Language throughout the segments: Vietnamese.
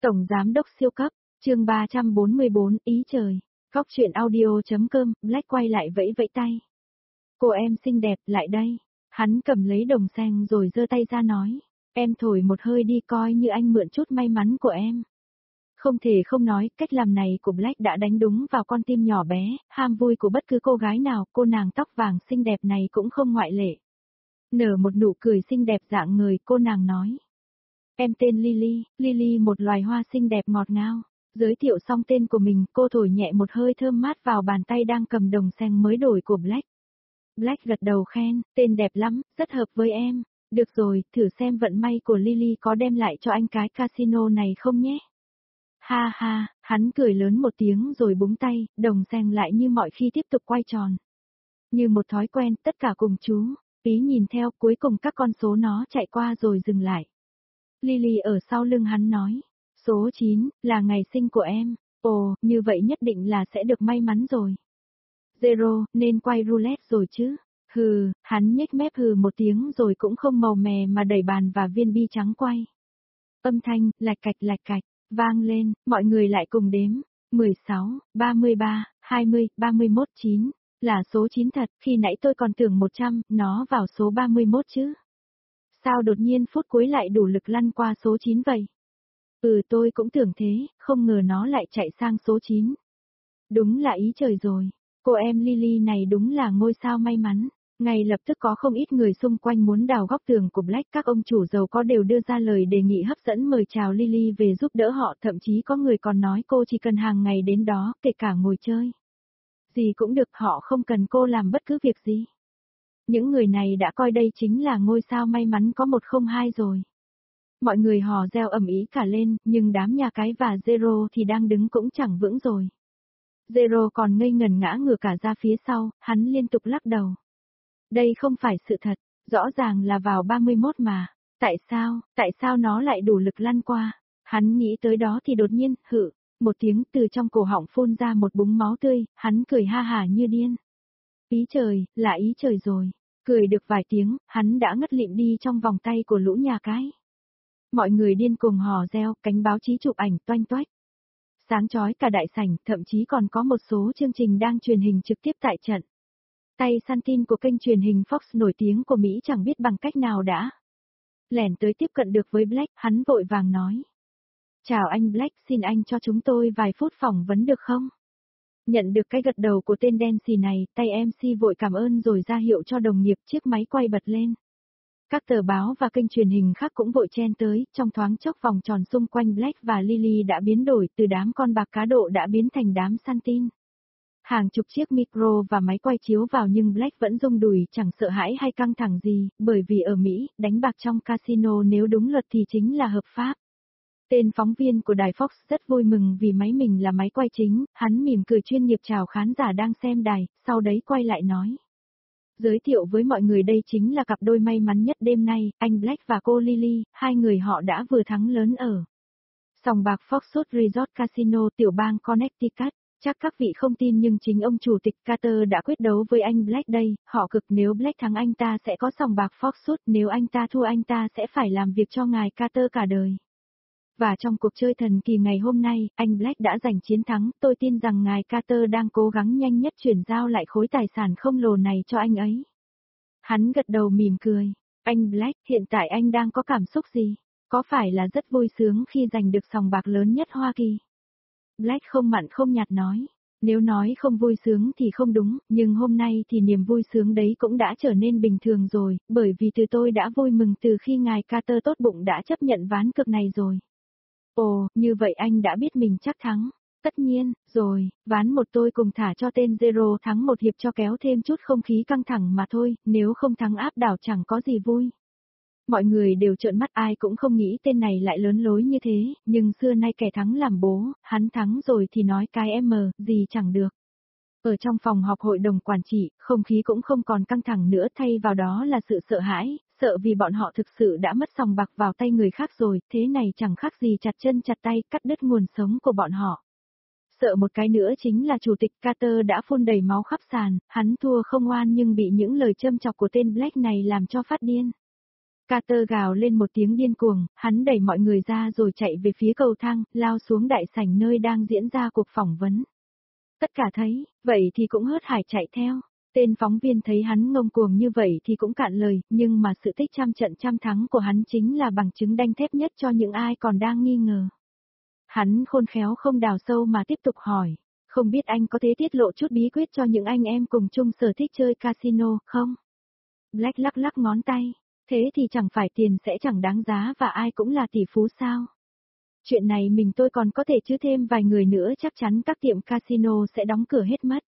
Tổng Giám đốc siêu cấp, chương 344, ý trời. Góc truyện audio.com, Black quay lại vẫy vẫy tay. Cô em xinh đẹp, lại đây. Hắn cầm lấy đồng xanh rồi giơ tay ra nói. Em thổi một hơi đi coi như anh mượn chút may mắn của em. Không thể không nói, cách làm này của Black đã đánh đúng vào con tim nhỏ bé, ham vui của bất cứ cô gái nào, cô nàng tóc vàng xinh đẹp này cũng không ngoại lệ. Nở một nụ cười xinh đẹp dạng người, cô nàng nói. Em tên Lily, Lily một loài hoa xinh đẹp ngọt ngào. Giới thiệu xong tên của mình, cô thổi nhẹ một hơi thơm mát vào bàn tay đang cầm đồng xanh mới đổi của Black. Black gật đầu khen, tên đẹp lắm, rất hợp với em. Được rồi, thử xem vận may của Lily có đem lại cho anh cái casino này không nhé. Ha ha, hắn cười lớn một tiếng rồi búng tay, đồng xanh lại như mọi khi tiếp tục quay tròn. Như một thói quen, tất cả cùng chú, tí nhìn theo, cuối cùng các con số nó chạy qua rồi dừng lại. Lily ở sau lưng hắn nói, số 9, là ngày sinh của em, ồ, như vậy nhất định là sẽ được may mắn rồi. Zero, nên quay roulette rồi chứ. Hừ, hắn nhếch mép hừ một tiếng rồi cũng không màu mè mà đẩy bàn và viên bi trắng quay. Âm thanh, lạch cạch, vang lên, mọi người lại cùng đếm, 16, 33, 20, 31, 9, là số 9 thật, khi nãy tôi còn tưởng 100, nó vào số 31 chứ. Sao đột nhiên phút cuối lại đủ lực lăn qua số 9 vậy? Tôi cũng tưởng thế, không ngờ nó lại chạy sang số 9. Đúng là ý trời rồi, cô em Lily này đúng là ngôi sao may mắn. Ngay lập tức có không ít người xung quanh muốn đào góc tường của Black, các ông chủ giàu có đều đưa ra lời đề nghị hấp dẫn mời chào Lily về giúp đỡ họ, thậm chí có người còn nói cô chỉ cần hàng ngày đến đó, kể cả ngồi chơi. Gì cũng được, họ không cần cô làm bất cứ việc gì. Những người này đã coi đây chính là ngôi sao may mắn có 102 rồi. Mọi người hò reo ầm ĩ cả lên, nhưng đám nhà cái và Zero thì đang đứng cũng chẳng vững rồi. Zero còn ngây ngẩn ngã ngửa cả ra phía sau, hắn liên tục lắc đầu. Đây không phải sự thật, rõ ràng là vào 31 mà. Tại sao nó lại đủ lực lăn qua? Hắn nghĩ tới đó thì đột nhiên, một tiếng từ trong cổ họng phun ra một búng máu tươi, hắn cười ha hả như điên. Ý trời, là ý trời rồi. Cười được vài tiếng, hắn đã ngất lịm đi trong vòng tay của lũ nhà cái. Mọi người điên cuồng hò reo, cánh báo chí chụp ảnh toanh toách. Sáng chói cả đại sảnh, thậm chí còn có một số chương trình đang truyền hình trực tiếp tại trận. Tay săn tin của kênh truyền hình Fox nổi tiếng của Mỹ chẳng biết bằng cách nào đã lẻn tới tiếp cận được với Black, hắn vội vàng nói. Chào anh Black, xin anh cho chúng tôi vài phút phỏng vấn được không? Nhận được cái gật đầu của tên đen xì này, tay MC vội cảm ơn rồi ra hiệu cho đồng nghiệp, chiếc máy quay bật lên. Các tờ báo và kênh truyền hình khác cũng vội chen tới, trong thoáng chốc vòng tròn xung quanh Black và Lily đã biến đổi, từ đám con bạc cá độ đã biến thành đám săn tin. Hàng chục chiếc micro và máy quay chiếu vào nhưng Black vẫn rung đùi, chẳng sợ hãi hay căng thẳng gì, bởi vì ở Mỹ, đánh bạc trong casino nếu đúng luật thì chính là hợp pháp. Tên phóng viên của đài Fox rất vui mừng vì máy mình là máy quay chính, hắn mỉm cười chuyên nghiệp chào khán giả đang xem đài, sau đấy quay lại nói. Giới thiệu với mọi người đây chính là cặp đôi may mắn nhất đêm nay, anh Black và cô Lily, hai người họ đã vừa thắng lớn ở sòng bạc Foxwoods Resort Casino tiểu bang Connecticut. Chắc các vị không tin nhưng chính ông chủ tịch Carter đã quyết đấu với anh Black đây, họ cực nếu Black thắng anh ta sẽ có sòng bạc Foxwoods, nếu anh ta thua anh ta sẽ phải làm việc cho ngài Carter cả đời. Và trong cuộc chơi thần kỳ ngày hôm nay, anh Black đã giành chiến thắng, tôi tin rằng ngài Carter đang cố gắng nhanh nhất chuyển giao lại khối tài sản khổng lồ này cho anh ấy. Hắn gật đầu mỉm cười. Anh Black, hiện tại anh đang có cảm xúc gì? Có phải là rất vui sướng khi giành được sòng bạc lớn nhất Hoa Kỳ? Black không mặn không nhạt nói. Nếu nói không vui sướng thì không đúng, nhưng hôm nay thì niềm vui sướng đấy cũng đã trở nên bình thường rồi, bởi vì tôi đã vui mừng từ khi ngài Carter tốt bụng đã chấp nhận ván cược này rồi. Ồ, như vậy anh đã biết mình chắc thắng. Tất nhiên, rồi, ván một tôi cùng thả cho tên Zero thắng một hiệp cho kéo thêm chút không khí căng thẳng mà thôi, nếu không thắng áp đảo chẳng có gì vui. Mọi người đều trợn mắt, ai cũng không nghĩ tên này lại lớn lối như thế, nhưng xưa nay kẻ thắng làm bố, hắn thắng rồi thì nói cái gì chẳng được. Ở trong phòng họp hội đồng quản trị, không khí cũng không còn căng thẳng nữa, thay vào đó là sự sợ hãi, sợ vì bọn họ thực sự đã mất sòng bạc vào tay người khác rồi, thế này chẳng khác gì chặt chân chặt tay, cắt đứt nguồn sống của bọn họ. Sợ một cái nữa chính là chủ tịch Carter đã phun đầy máu khắp sàn, hắn thua không oan nhưng bị những lời châm chọc của tên Black này làm cho phát điên. Carter gào lên một tiếng điên cuồng, hắn đẩy mọi người ra rồi chạy về phía cầu thang, lao xuống đại sảnh nơi đang diễn ra cuộc phỏng vấn. Tất cả thấy, vậy thì cũng hớt hải chạy theo. Tên phóng viên thấy hắn ngông cuồng như vậy thì cũng cạn lời, nhưng mà sự tích trăm trận trăm thắng của hắn chính là bằng chứng đanh thép nhất cho những ai còn đang nghi ngờ. Hắn khôn khéo không đào sâu mà tiếp tục hỏi, không biết anh có thể tiết lộ chút bí quyết cho những anh em cùng chung sở thích chơi casino, không? Black lắc lắc ngón tay, thế thì chẳng phải tiền sẽ chẳng đáng giá và ai cũng là tỷ phú sao? Chuyện này tôi còn có thể chứ thêm vài người nữa chắc chắn các tiệm casino sẽ đóng cửa hết mất.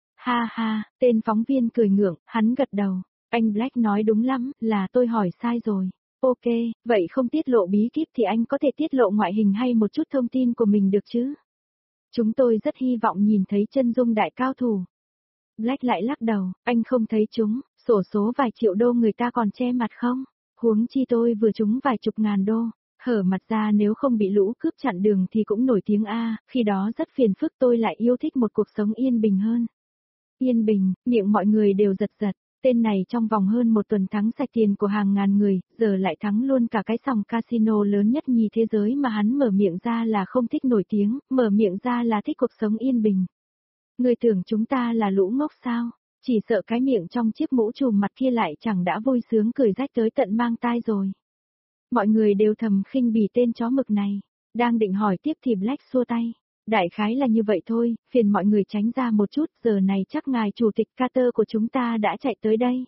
Ha ha, tên phóng viên cười ngượng, hắn gật đầu. Anh Black nói đúng lắm, là tôi hỏi sai rồi. Ok, vậy không tiết lộ bí kíp thì anh có thể tiết lộ ngoại hình hay một chút thông tin của mình được chứ? Chúng tôi rất hy vọng nhìn thấy chân dung đại cao thủ. Black lại lắc đầu, anh không thấy chúng, xổ số vài triệu đô người ta còn che mặt không? Huống chi tôi vừa trúng vài chục ngàn đô. Hở mặt ra nếu không bị lũ cướp chặn đường thì cũng nổi tiếng A, khi đó rất phiền phức tôi lại yêu thích một cuộc sống yên bình hơn. Yên bình, miệng mọi người đều giật giật, tên này trong vòng hơn một tuần thắng sạch tiền của hàng ngàn người, giờ lại thắng luôn cả cái sòng casino lớn nhất nhì thế giới mà hắn mở miệng ra là không thích nổi tiếng, mở miệng ra là thích cuộc sống yên bình. Người tưởng chúng ta là lũ ngốc sao? Chỉ sợ cái miệng trong chiếc mũ trùm mặt kia lại chẳng đã vui sướng cười rách tới tận mang tai rồi. Mọi người đều thầm khinh bỉ tên chó mực này. Đang định hỏi tiếp thì Black xua tay. Đại khái là như vậy thôi, phiền mọi người tránh ra một chút, giờ này chắc ngài chủ tịch Carter của chúng ta đã chạy tới đây.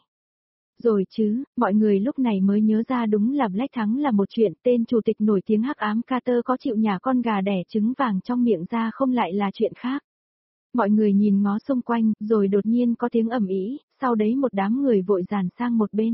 Rồi chứ, mọi người lúc này mới nhớ ra đúng là Black thắng là một chuyện, tên chủ tịch nổi tiếng hắc ám Carter có chịu nhả con gà đẻ trứng vàng trong miệng ra không lại là chuyện khác. Mọi người nhìn ngó xung quanh, rồi đột nhiên có tiếng ầm ĩ, sau đấy một đám người vội dàn sang một bên.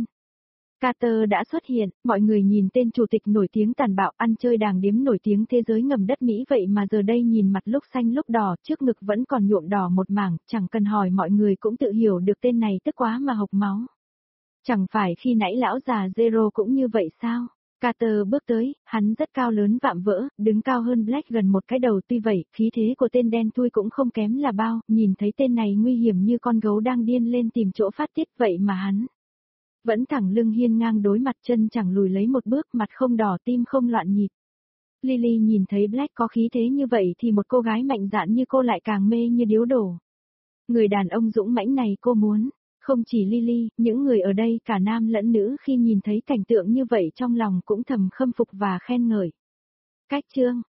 Carter đã xuất hiện, mọi người nhìn tên chủ tịch nổi tiếng tàn bạo ăn chơi đàng điếm nổi tiếng thế giới ngầm đất Mỹ vậy mà giờ đây nhìn mặt lúc xanh lúc đỏ, trước ngực vẫn còn nhuộm đỏ một mảng, chẳng cần hỏi mọi người cũng tự hiểu được tên này tức quá mà hộc máu. Chẳng phải khi nãy lão già Zero cũng như vậy sao? Carter bước tới, hắn rất cao lớn vạm vỡ, đứng cao hơn Black gần một cái đầu, tuy vậy, khí thế của tên đen thui cũng không kém là bao, nhìn thấy tên này nguy hiểm như con gấu đang điên lên tìm chỗ phát tiết vậy mà hắn vẫn thẳng lưng hiên ngang đối mặt, chân chẳng lùi lấy một bước, mặt không đỏ tim không loạn nhịp. Lily nhìn thấy Black có khí thế như vậy thì một cô gái mạnh dạn như cô lại càng mê như điếu đổ. Người đàn ông dũng mãnh này cô muốn. Không chỉ Lily, những người ở đây cả nam lẫn nữ khi nhìn thấy cảnh tượng như vậy trong lòng cũng thầm khâm phục và khen ngợi. Cách chương